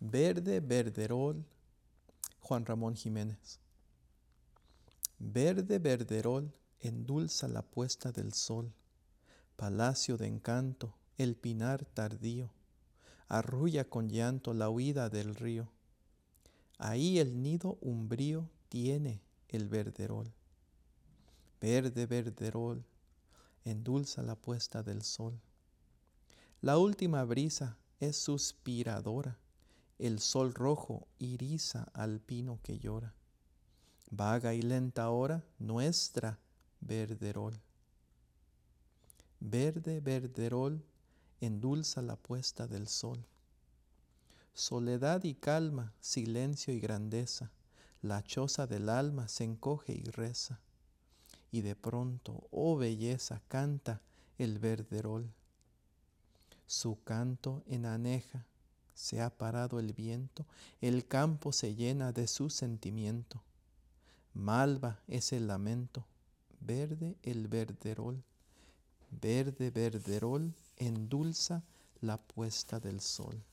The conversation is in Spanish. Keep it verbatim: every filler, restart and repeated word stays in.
Verde verderol, Juan Ramón Jiménez. Verde verderol endulza la puesta del sol, palacio de encanto, el pinar tardío, arrulla con llanto la huida del río. Ahí el nido umbrío tiene el verderol. Verde verderol endulza la puesta del sol. La última brisa es suspiradora, el sol rojo iriza al pino que llora. Vaga y lenta hora nuestra verderol. Verde verderol endulza la puesta del sol. Soledad y calma, silencio y grandeza, la choza del alma se encoge y reza. Y de pronto, oh belleza, canta el verderol. Su canto enaneja, se ha parado el viento, el campo se llena de su sentimiento. Malva es el lamento, verde el verderol. Verde verderol endulza la puesta del sol.